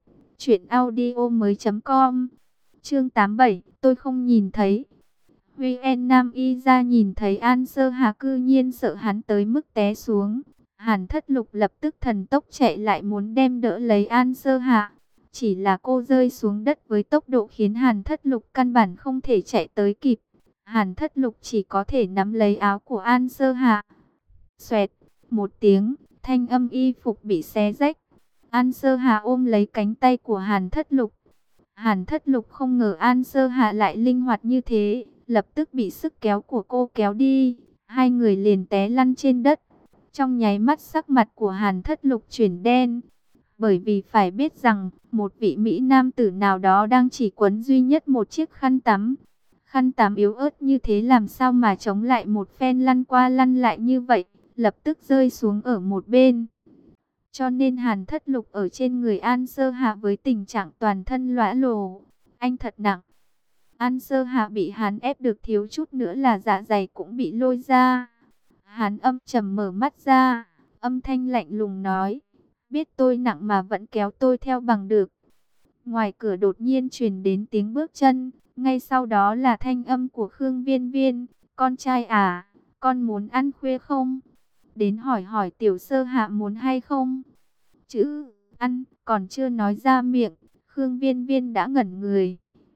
truyệnaudiomoi.com. Chương 87, tôi không nhìn thấy. Huy En Nam Y ra nhìn thấy An Sơ Hà cư nhiên sợ hắn tới mức té xuống. Hàn Thất Lục lập tức thần tốc chạy lại muốn đem đỡ lấy An Sơ Hà. Chỉ là cô rơi xuống đất với tốc độ khiến Hàn Thất Lục căn bản không thể chạy tới kịp. Hàn Thất Lục chỉ có thể nắm lấy áo của An Sơ Hà. Xoẹt, một tiếng, thanh âm y phục bị xé rách. An Sơ Hà ôm lấy cánh tay của Hàn Thất Lục. Hàn Thất Lục không ngờ An Sơ Hà lại linh hoạt như thế, lập tức bị sức kéo của cô kéo đi. Hai người liền té lăn trên đất. Trong nháy mắt sắc mặt của Hàn Thất Lục chuyển đen. Bởi vì phải biết rằng, một vị Mỹ nam tử nào đó đang chỉ quấn duy nhất một chiếc khăn tắm. Khăn tắm yếu ớt như thế làm sao mà chống lại một phen lăn qua lăn lại như vậy, lập tức rơi xuống ở một bên. Cho nên Hàn Thất Lục ở trên người An Sơ Hạ với tình trạng toàn thân lõa lồ. Anh thật nặng. An Sơ Hạ bị hắn ép được thiếu chút nữa là dạ dày cũng bị lôi ra. Hắn âm trầm mở mắt ra, âm thanh lạnh lùng nói, biết tôi nặng mà vẫn kéo tôi theo bằng được. Ngoài cửa đột nhiên truyền đến tiếng bước chân, ngay sau đó là thanh âm của Khương Viên Viên, con trai à, con muốn ăn khuya không? Đến hỏi hỏi Tiểu Sơ Hạ muốn hay không? Chữ ăn còn chưa nói ra miệng, Khương Viên Viên đã ngẩn người.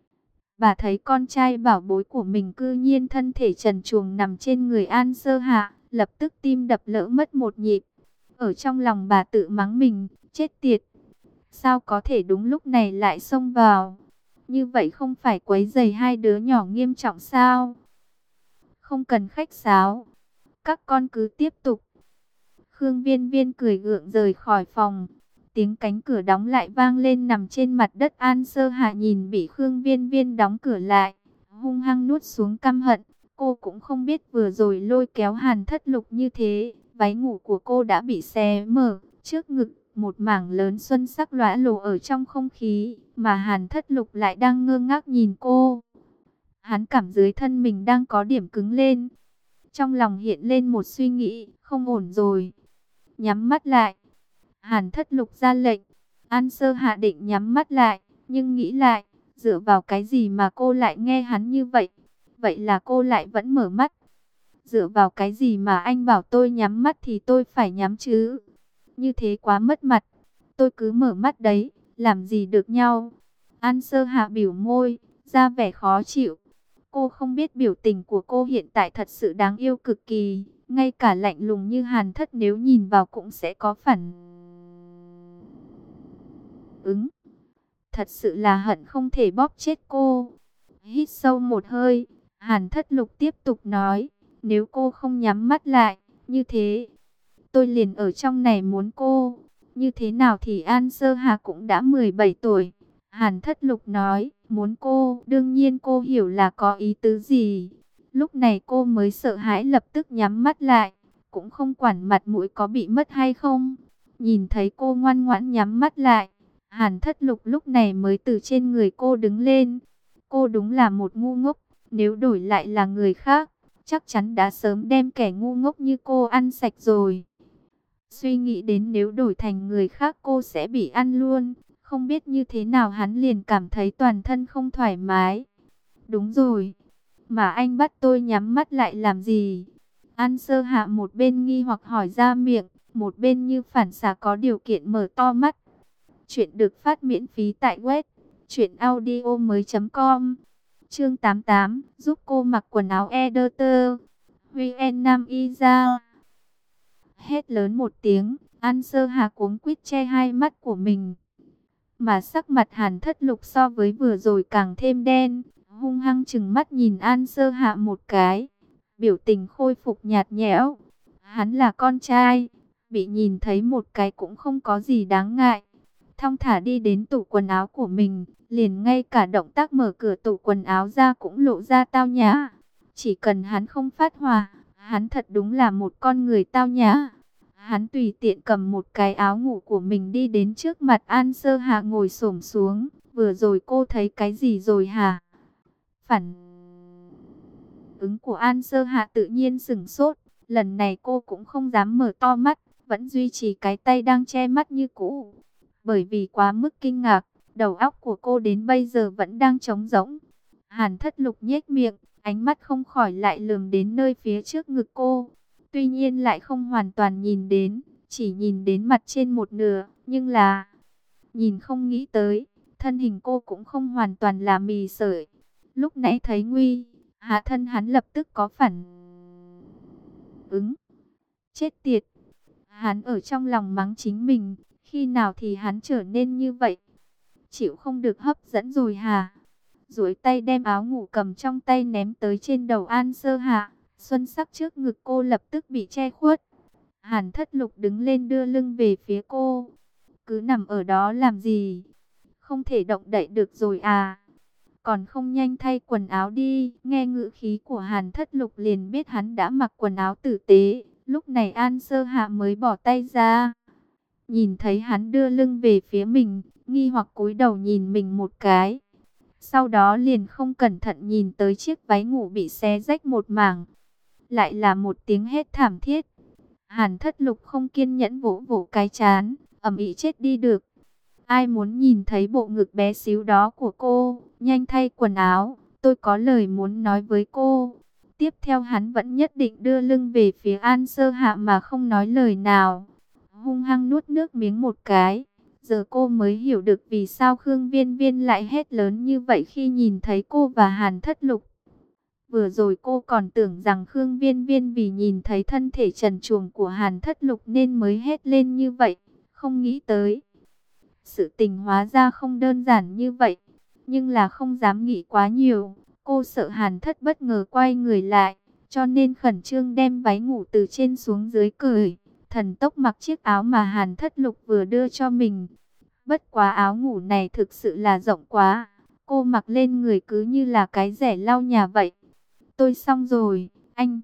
Bà thấy con trai bảo bối của mình cư nhiên thân thể trần truồng nằm trên người An Sơ Hạ, lập tức tim đập lỡ mất một nhịp. Ở trong lòng bà tự mắng mình, chết tiệt. Sao có thể đúng lúc này lại xông vào? Như vậy không phải quấy rầy hai đứa nhỏ nghiêm trọng sao? Không cần khách sáo, các con cứ tiếp tục. Khương Viên Viên cười gượng rời khỏi phòng. Tiếng cánh cửa đóng lại vang lên, nằm trên mặt đất An Sơ Hạ nhìn bị Khương Viên Viên đóng cửa lại, hung hăng nuốt xuống căm hận. Cô cũng không biết vừa rồi lôi kéo Hàn Thất Lục như thế, váy ngủ của cô đã bị xé mở, trước ngực một mảng lớn xuân sắc lóa lổ ở trong không khí, mà Hàn Thất Lục lại đang ngơ ngác nhìn cô. Hắn cảm dưới thân mình đang có điểm cứng lên. Trong lòng hiện lên một suy nghĩ, không ổn rồi. Nhắm mắt lại. Hàn Thất Lục ra lệnh. An Sơ Hạ định nhắm mắt lại, nhưng nghĩ lại, dựa vào cái gì mà cô lại nghe hắn như vậy? Vậy là cô lại vẫn mở mắt. Dựa vào cái gì mà anh bảo tôi nhắm mắt thì tôi phải nhắm chứ? Như thế quá mất mặt. Tôi cứ mở mắt đấy, làm gì được nhau? An Sơ Hạ bĩu môi, ra vẻ khó chịu. Cô không biết biểu tình của cô hiện tại thật sự đáng yêu cực kỳ. Ngay cả lạnh lùng như Hàn Thất nếu nhìn vào cũng sẽ có phản ứng. Thật sự là hận không thể bóp chết cô. Hít sâu một hơi, Hàn Thất Lục tiếp tục nói, nếu cô không nhắm mắt lại, như thế, tôi liền ở trong này muốn cô. Như thế nào thì An Sơ Hà cũng đã 17 tuổi. Hàn Thất Lục nói, muốn cô, đương nhiên cô hiểu là có ý tứ gì. Lúc này cô mới sợ hãi lập tức nhắm mắt lại, cũng không quản mặt mũi có bị mất hay không. Nhìn thấy cô ngoan ngoãn nhắm mắt lại, Hàn Thất Lục lúc này mới từ trên người cô đứng lên. Cô đúng là một ngu ngốc, nếu đổi lại là người khác, chắc chắn đã sớm đem kẻ ngu ngốc như cô ăn sạch rồi. Suy nghĩ đến nếu đổi thành người khác cô sẽ bị ăn luôn, không biết như thế nào hắn liền cảm thấy toàn thân không thoải mái. Đúng rồi, mà anh bắt tôi nhắm mắt lại làm gì? An Sơ Hạ một bên nghi hoặc hỏi ra miệng, một bên như phản xạ có điều kiện mở to mắt. Chuyện được phát miễn phí tại web truyệnaudiomoi.com. Chương 88, giúp cô mặc quần áo editor. Huy En Nam Y ra. Hét lớn một tiếng, An Sơ Hà cuống quýt che hai mắt của mình. Mà sắc mặt Hàn Thất Lục so với vừa rồi càng thêm đen, hung hăng chừng mắt nhìn An Sơ Hạ một cái. Biểu tình khôi phục nhạt nhẽo. Hắn là con trai, bị nhìn thấy một cái cũng không có gì đáng ngại. Thong thả đi đến tủ quần áo của mình, liền ngay cả động tác mở cửa tủ quần áo ra cũng lộ ra tao nhã. Chỉ cần hắn không phát hỏa, hắn thật đúng là một con người tao nhã. Hắn tùy tiện cầm một cái áo ngủ của mình đi đến trước mặt An Sơ Hạ ngồi xổm xuống. Vừa rồi cô thấy cái gì rồi hả? Phản ứng của An Sơ Hạ tự nhiên sửng sốt. Lần này cô cũng không dám mở to mắt, vẫn duy trì cái tay đang che mắt như cũ. Bởi vì quá mức kinh ngạc, đầu óc của cô đến bây giờ vẫn đang trống rỗng. Hàn Thất Lục nhếch miệng, ánh mắt không khỏi lại lườm đến nơi phía trước ngực cô. Tuy nhiên lại không hoàn toàn nhìn đến, chỉ nhìn đến mặt trên một nửa, nhưng là nhìn không nghĩ tới, thân hình cô cũng không hoàn toàn là mì sợi. Lúc nãy thấy nguy, hạ thân hắn lập tức có phản ứng. Chết tiệt! Hắn ở trong lòng mắng chính mình, khi nào thì hắn trở nên như vậy? Chịu không được hấp dẫn rồi hả? Duỗi tay đem áo ngủ cầm trong tay ném tới trên đầu An Sơ Hạ. Xuân sắc trước ngực cô lập tức bị che khuất. Hàn Thất Lục đứng lên đưa lưng về phía cô. Cứ nằm ở đó làm gì? Không thể động đậy được rồi à? Còn không nhanh thay quần áo đi. Nghe ngữ khí của Hàn Thất Lục liền biết hắn đã mặc quần áo tử tế. Lúc này An Sơ Hạ mới bỏ tay ra. Nhìn thấy hắn đưa lưng về phía mình, nghi hoặc cúi đầu nhìn mình một cái. Sau đó liền không cẩn thận nhìn tới chiếc váy ngủ bị xé rách một mảng. Lại là một tiếng hét thảm thiết. Hàn Thất Lục không kiên nhẫn vỗ vỗ cái trán, ầm ĩ chết đi được. Ai muốn nhìn thấy bộ ngực bé xíu đó của cô, nhanh thay quần áo, tôi có lời muốn nói với cô. Tiếp theo hắn vẫn nhất định đưa lưng về phía An Sơ Hạ mà không nói lời nào. Hung hăng nuốt nước miếng một cái. Giờ cô mới hiểu được vì sao Khương Viên Viên lại hét lớn như vậy khi nhìn thấy cô và Hàn Thất Lục. Vừa rồi cô còn tưởng rằng Khương Viên Viên vì nhìn thấy thân thể trần truồng của Hàn Thất Lục nên mới hét lên như vậy. Không nghĩ tới, sự tình hóa ra không đơn giản như vậy. Nhưng là không dám nghĩ quá nhiều. Cô sợ Hàn Thất bất ngờ quay người lại, cho nên khẩn trương đem váy ngủ từ trên xuống dưới cởi. Thần tốc mặc chiếc áo mà Hàn Thất Lục vừa đưa cho mình. Bất quá áo ngủ này thực sự là rộng quá. Cô mặc lên người cứ như là cái rẻ lau nhà vậy. Tôi xong rồi, anh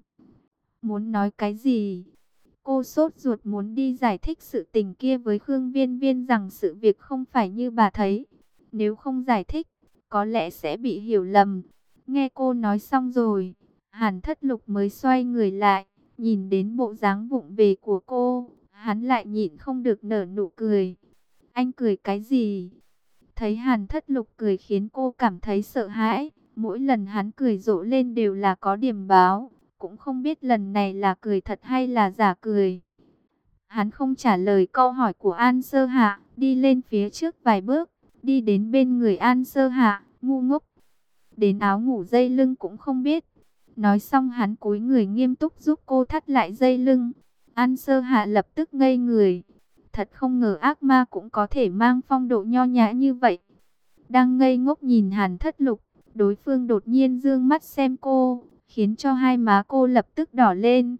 muốn nói cái gì? Cô sốt ruột muốn đi giải thích sự tình kia với Khương Viên Viên rằng sự việc không phải như bà thấy. Nếu không giải thích, có lẽ sẽ bị hiểu lầm. Nghe cô nói xong rồi, Hàn Thất Lục mới xoay người lại, nhìn đến bộ dáng vụng về của cô, hắn lại nhịn không được nở nụ cười. Anh cười cái gì? Thấy Hàn Thất Lục cười khiến cô cảm thấy sợ hãi. Mỗi lần hắn cười rộ lên đều là có điểm báo. Cũng không biết lần này là cười thật hay là giả cười. Hắn không trả lời câu hỏi của An Sơ Hạ, đi lên phía trước vài bước, đi đến bên người An Sơ Hạ, ngu ngốc. đến áo ngủ dây lưng cũng không biết. Nói xong hắn cúi người nghiêm túc giúp cô thắt lại dây lưng. An Sơ Hạ lập tức ngây người. Thật không ngờ ác ma cũng có thể mang phong độ nho nhã như vậy. Đang ngây ngốc nhìn Hàn Thất Lục, đối phương đột nhiên dương mắt xem cô, khiến cho hai má cô lập tức đỏ lên.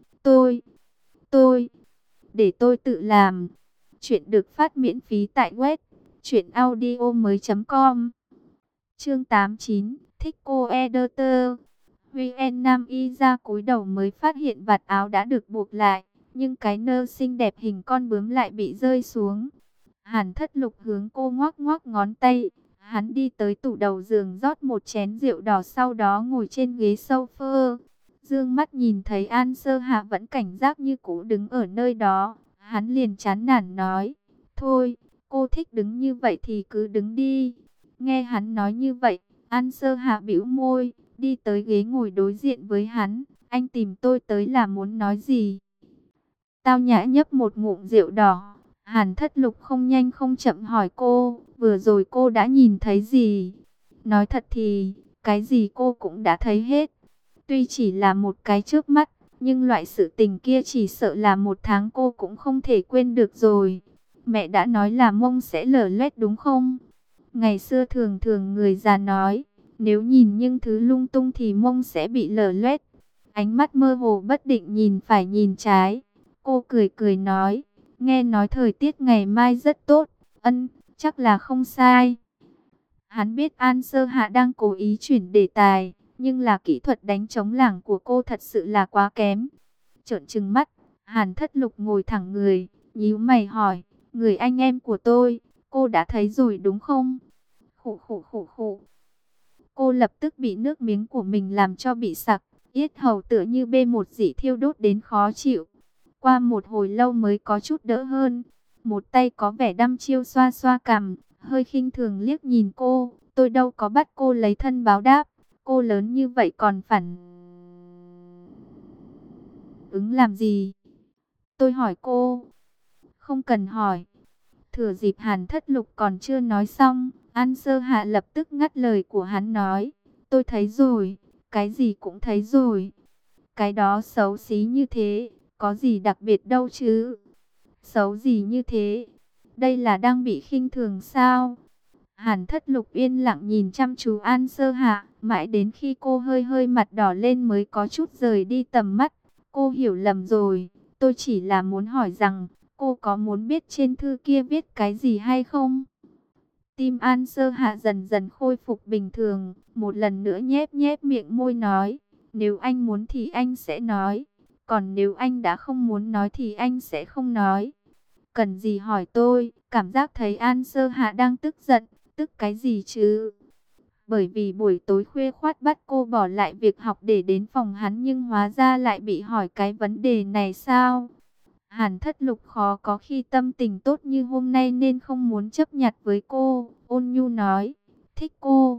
Tôi, để tôi tự làm. Chuyện được phát miễn phí tại web truyệnaudiomoi.com. Chương 89, thích cô editor. Huyên Nam y ra cúi đầu mới phát hiện vạt áo đã được buộc lại, nhưng cái nơ xinh đẹp hình con bướm lại bị rơi xuống. Hàn Thất Lục hướng cô ngoắc ngoắc ngón tay. Hắn đi tới tủ đầu giường rót một chén rượu đỏ, sau đó ngồi trên ghế sofa. Dương mắt nhìn thấy An Sơ Hạ vẫn cảnh giác như cũ đứng ở nơi đó. Hắn liền chán nản nói, thôi, cô thích đứng như vậy thì cứ đứng đi. Nghe hắn nói như vậy, An Sơ Hạ bĩu môi, đi tới ghế ngồi đối diện với hắn. Anh tìm tôi tới là muốn nói gì? Tao nhã nhấp một ngụm rượu đỏ. Hàn Thất Lục không nhanh không chậm hỏi cô, vừa rồi cô đã nhìn thấy gì? Nói thật thì, cái gì cô cũng đã thấy hết. Tuy chỉ là một cái trước mắt, nhưng loại sự tình kia chỉ sợ là một tháng cô cũng không thể quên được rồi. Mẹ đã nói là mông sẽ lở loét đúng không? Ngày xưa thường thường người già nói, nếu nhìn những thứ lung tung thì mông sẽ bị lở loét. Ánh mắt mơ hồ bất định nhìn phải nhìn trái. Cô cười cười nói, nghe nói thời tiết ngày mai rất tốt, chắc là không sai. Hắn biết An Sơ Hạ đang cố ý chuyển đề tài, nhưng là kỹ thuật đánh trống lảng của cô thật sự là quá kém. Trợn trừng mắt, Hàn Thất Lục ngồi thẳng người, nhíu mày hỏi, người anh em của tôi, cô đã thấy rồi đúng không? Khụ khụ khụ khụ. Cô lập tức bị nước miếng của mình làm cho bị sặc, yết hầu tựa như bê một dỉ thiêu đốt đến khó chịu. Qua một hồi lâu mới có chút đỡ hơn. Một tay có vẻ đăm chiêu xoa xoa cằm, hơi khinh thường liếc nhìn cô. Tôi đâu có bắt cô lấy thân báo đáp. Cô lớn như vậy còn phản ứng làm gì? Tôi hỏi cô. Không cần hỏi. Thừa dịp Hàn Thất Lục còn chưa nói xong, An Sơ Hạ lập tức ngắt lời của hắn nói. Tôi thấy rồi, cái gì cũng thấy rồi. Cái đó xấu xí như thế, có gì đặc biệt đâu chứ? Xấu gì như thế? Đây là đang bị khinh thường sao? Hàn Thất Lục yên lặng nhìn chăm chú An Sơ Hạ, mãi đến khi cô hơi hơi mặt đỏ lên mới có chút rời đi tầm mắt. Cô hiểu lầm rồi, tôi chỉ là muốn hỏi rằng, cô có muốn biết trên thư kia viết cái gì hay không? Tim An Sơ Hạ dần dần khôi phục bình thường, một lần nữa nhếch nhếch miệng môi nói, nếu anh muốn thì anh sẽ nói, còn nếu anh đã không muốn nói thì anh sẽ không nói. Cần gì hỏi tôi, cảm giác thấy An Sơ Hạ đang tức giận, tức cái gì chứ? Bởi vì buổi tối khuya khoắt bắt cô bỏ lại việc học để đến phòng hắn nhưng hóa ra lại bị hỏi cái vấn đề này sao? Hàn Thất Lục khó có khi tâm tình tốt như hôm nay nên không muốn chấp nhặt với cô. Ôn nhu nói, thích cô.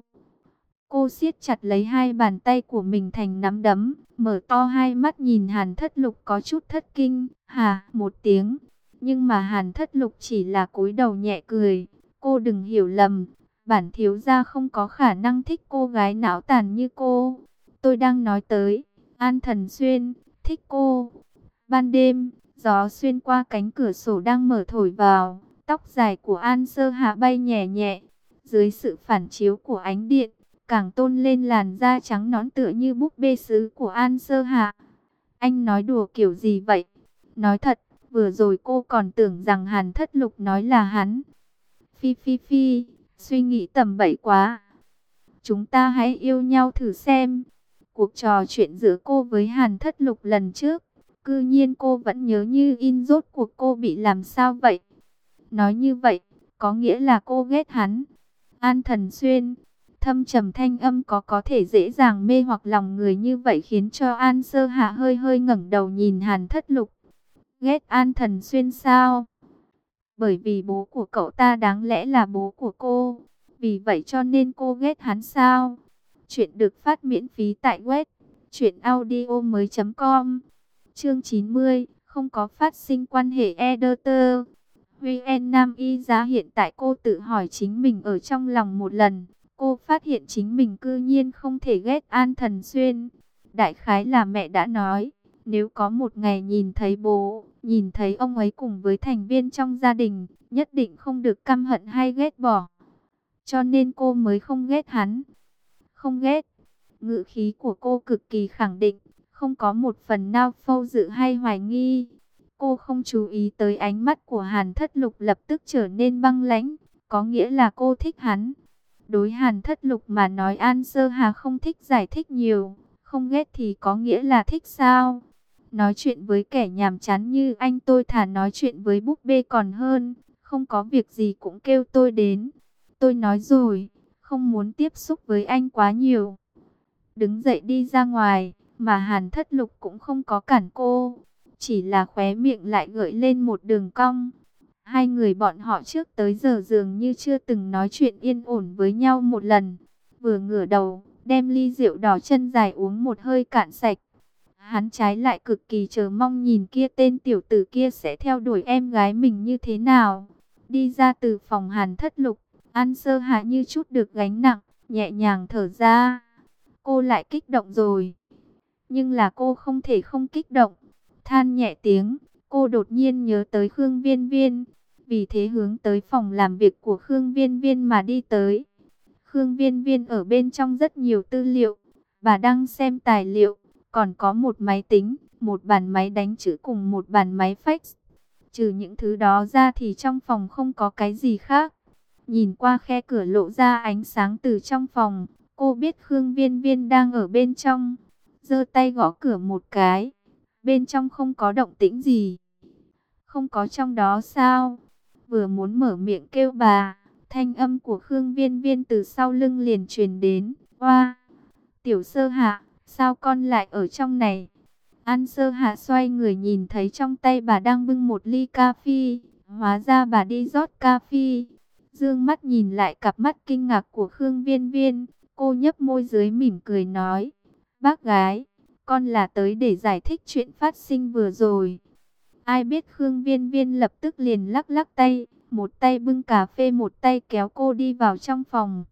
Cô siết chặt lấy hai bàn tay của mình thành nắm đấm, mở to hai mắt nhìn Hàn Thất Lục có chút thất kinh. Hà, một tiếng. Nhưng mà Hàn Thất Lục chỉ là cúi đầu nhẹ cười. Cô đừng hiểu lầm, bản thiếu gia không có khả năng thích cô gái não tàn như cô. Tôi đang nói tới An Thần Xuyên, thích cô. Ban đêm, gió xuyên qua cánh cửa sổ đang mở thổi vào, tóc dài của An Sơ Hạ bay nhẹ nhẹ. Dưới sự phản chiếu của ánh điện, càng tôn lên làn da trắng nõn tựa như búp bê sứ của An Sơ Hạ. Anh nói đùa kiểu gì vậy? Nói thật, vừa rồi cô còn tưởng rằng Hàn Thất Lục nói là hắn. Phi phi phi, suy nghĩ tầm bậy quá. Chúng ta hãy yêu nhau thử xem. Cuộc trò chuyện giữa cô với Hàn Thất Lục lần trước, cư nhiên cô vẫn nhớ như in, rốt cuộc cô bị làm sao vậy? Nói như vậy, có nghĩa là cô ghét hắn. An Thần Xuyên, thâm trầm thanh âm có thể dễ dàng mê hoặc lòng người như vậy khiến cho An Sơ Hạ hơi hơi ngẩng đầu nhìn Hàn Thất Lục. Ghét An Thần Xuyên sao? Bởi vì bố của cậu ta đáng lẽ là bố của cô. Vì vậy cho nên cô ghét hắn sao? Chuyện được phát miễn phí tại web truyệnaudiomoi.com. Chương 90, không có phát sinh quan hệ editor. Huyên Nam y giá hiện tại cô tự hỏi chính mình ở trong lòng một lần. Cô phát hiện chính mình cư nhiên không thể ghét An Thần Xuyên. Đại khái là mẹ đã nói, nếu có một ngày nhìn thấy bố, nhìn thấy ông ấy cùng với thành viên trong gia đình, nhất định không được căm hận hay ghét bỏ. Cho nên cô mới không ghét hắn. Không ghét. Ngữ khí của cô cực kỳ khẳng định, không có một phần nào phâu dự hay hoài nghi. Cô không chú ý tới ánh mắt của Hàn Thất Lục lập tức trở nên băng lãnh, có nghĩa là cô thích hắn. Đối Hàn Thất Lục mà nói, An Sơ Hà không thích giải thích nhiều, không ghét thì có nghĩa là thích sao? Nói chuyện với kẻ nhàm chán như anh tôi thà nói chuyện với búp bê còn hơn, không có việc gì cũng kêu tôi đến. Tôi nói rồi, không muốn tiếp xúc với anh quá nhiều. Đứng dậy đi ra ngoài, mà Hàn Thất Lục cũng không có cản cô, chỉ là khóe miệng lại gợi lên một đường cong. Hai người bọn họ trước tới giờ dường như chưa từng nói chuyện yên ổn với nhau một lần. Vừa ngửa đầu, đem ly rượu đỏ chân dài uống một hơi cạn sạch. Hắn trái lại cực kỳ chờ mong nhìn kia tên tiểu tử kia sẽ theo đuổi em gái mình như thế nào. Đi ra từ phòng Hàn Thất Lục, An Sơ Hạ như chút được gánh nặng, nhẹ nhàng thở ra. Cô lại kích động rồi. Nhưng là cô không thể không kích động. Than nhẹ tiếng, cô đột nhiên nhớ tới Khương Viên Viên. Vì thế hướng tới phòng làm việc của Khương Viên Viên mà đi tới. Khương Viên Viên ở bên trong rất nhiều tư liệu. Bà đang xem tài liệu. Còn có một máy tính, một bàn máy đánh chữ cùng một bàn máy fax. Trừ những thứ đó ra thì trong phòng không có cái gì khác. Nhìn qua khe cửa lộ ra ánh sáng từ trong phòng. Cô biết Khương Viên Viên đang ở bên trong. Giơ tay gõ cửa một cái. Bên trong không có động tĩnh gì. Không có trong đó sao? Vừa muốn mở miệng kêu bà, thanh âm của Khương Viên Viên từ sau lưng liền truyền đến. Oa, Tiểu Sơ Hạ, sao con lại ở trong này? An Sơ Hạ xoay người nhìn thấy trong tay bà đang bưng một ly cà phê. Hóa ra bà đi rót cà phê. Dương mắt nhìn lại cặp mắt kinh ngạc của Khương Viên Viên. Cô nhấp môi dưới mỉm cười nói. Bác gái, con là tới để giải thích chuyện phát sinh vừa rồi. Ai biết Khương Viên Viên lập tức liền lắc lắc tay. Một tay bưng cà phê, một tay kéo cô đi vào trong phòng.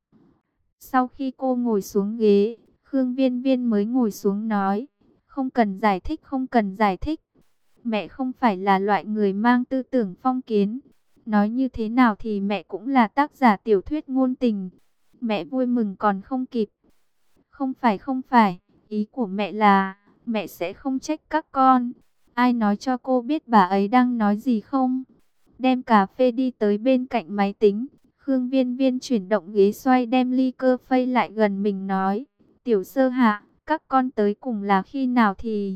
Sau khi cô ngồi xuống ghế, Khương Viên Viên mới ngồi xuống nói. Không cần giải thích, không cần giải thích. Mẹ không phải là loại người mang tư tưởng phong kiến. Nói như thế nào thì mẹ cũng là tác giả tiểu thuyết ngôn tình. Mẹ vui mừng còn không kịp. Không phải, không phải. Ý của mẹ là, mẹ sẽ không trách các con. Ai nói cho cô biết bà ấy đang nói gì không? Đem cà phê đi tới bên cạnh máy tính. Khương Viên Viên chuyển động ghế xoay đem ly cơ phây lại gần mình nói. Tiểu Sơ Hạ, các con tới cùng là khi nào thì...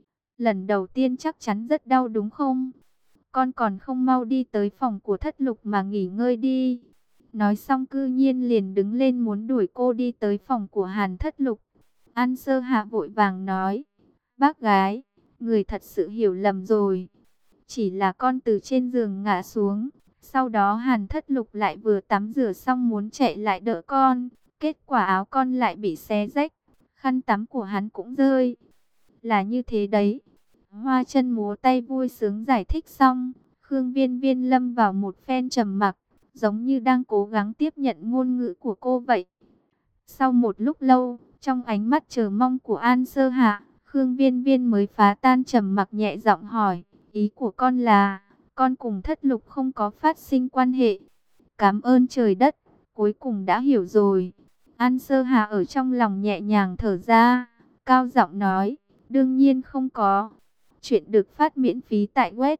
Lần đầu tiên chắc chắn rất đau đúng không? Con còn không mau đi tới phòng của Thất Lục mà nghỉ ngơi đi. Nói xong cư nhiên liền đứng lên muốn đuổi cô đi tới phòng của Hàn Thất Lục. An Sơ Hạ vội vàng nói. Bác gái, người thật sự hiểu lầm rồi. Chỉ là con từ trên giường ngã xuống. Sau đó Hàn Thất Lục lại vừa tắm rửa xong muốn chạy lại đỡ con. Kết quả áo con lại bị xé rách. Khăn tắm của hắn cũng rơi. Là như thế đấy. Hoa chân múa tay vui sướng giải thích xong. Khương Viên Viên lâm vào một phen trầm mặc. Giống như đang cố gắng tiếp nhận ngôn ngữ của cô vậy. Sau một lúc lâu, trong ánh mắt chờ mong của An Sơ Hạ, Khương Viên Viên mới phá tan trầm mặc nhẹ giọng hỏi. Ý của con là, con cùng Thất Lục không có phát sinh quan hệ. Cảm ơn trời đất, cuối cùng đã hiểu rồi. An Sơ Hạ ở trong lòng nhẹ nhàng thở ra, cao giọng nói, đương nhiên không có. Chuyện được phát miễn phí tại web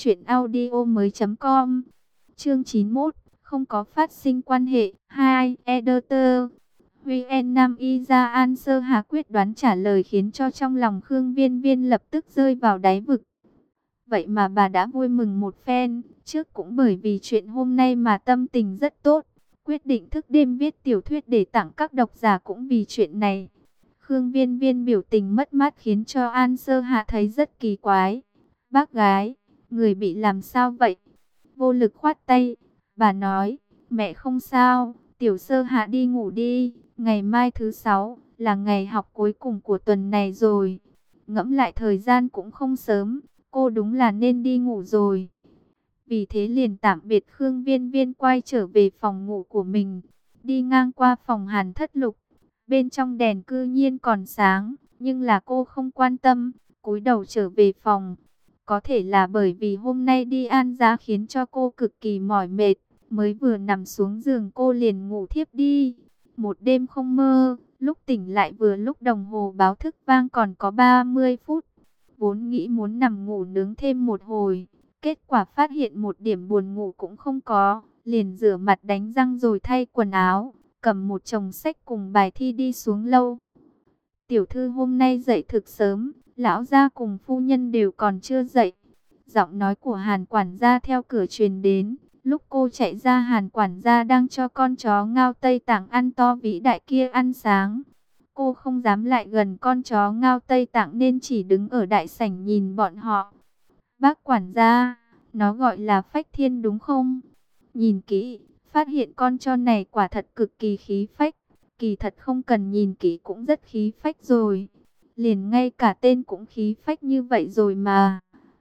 truyệnaudiomoi.com. Chương 91, không có phát sinh quan hệ. 2. Editor. Huyên Nam Y Ra. An Sơ Hà quyết đoán trả lời khiến cho trong lòng Khương Viên Viên lập tức rơi vào đáy vực. Vậy mà bà đã vui mừng một phen, trước cũng bởi vì chuyện hôm nay mà tâm tình rất tốt. Quyết định thức đêm viết tiểu thuyết để tặng các độc giả cũng vì chuyện này. Khương Viên Viên biểu tình mất mát khiến cho An Sơ Hạ thấy rất kỳ quái. Bác gái, người bị làm sao vậy? Vô lực khoát tay, bà nói, mẹ không sao, Tiểu Sơ Hạ đi ngủ đi, ngày mai thứ 6 là ngày học cuối cùng của tuần này rồi. Ngẫm lại thời gian cũng không sớm, cô đúng là nên đi ngủ rồi. Vì thế liền tạm biệt Khương Viên Viên quay trở về phòng ngủ của mình. đi ngang qua phòng Hàn Thất Lục. Bên trong đèn cư nhiên còn sáng, nhưng là cô không quan tâm, cúi đầu trở về phòng. Có thể là bởi vì hôm nay đi An Gia khiến cho cô cực kỳ mỏi mệt, mới vừa nằm xuống giường cô liền ngủ thiếp đi. Một đêm không mơ, lúc tỉnh lại vừa lúc đồng hồ báo thức vang còn có 30 phút. Vốn nghĩ muốn nằm ngủ nướng thêm một hồi, kết quả phát hiện một điểm buồn ngủ cũng không có, liền rửa mặt đánh răng rồi thay quần áo, cầm một chồng sách cùng bài thi đi xuống lâu. Tiểu thư hôm nay dậy thực sớm, lão gia cùng phu nhân đều còn chưa dậy. Giọng nói của Hàn quản gia theo cửa truyền đến, lúc cô chạy ra Hàn quản gia đang cho con chó Ngao Tây Tạng ăn to vĩ đại kia ăn sáng. Cô không dám lại gần con chó Ngao Tây Tạng nên chỉ đứng ở đại sảnh nhìn bọn họ. Bác quản gia, nó gọi là Phách Thiên đúng không? Nhìn kỹ, phát hiện con chó này quả thật cực kỳ khí phách. Kỳ thật không cần nhìn kỹ cũng rất khí phách rồi. Liền ngay cả tên cũng khí phách như vậy rồi mà.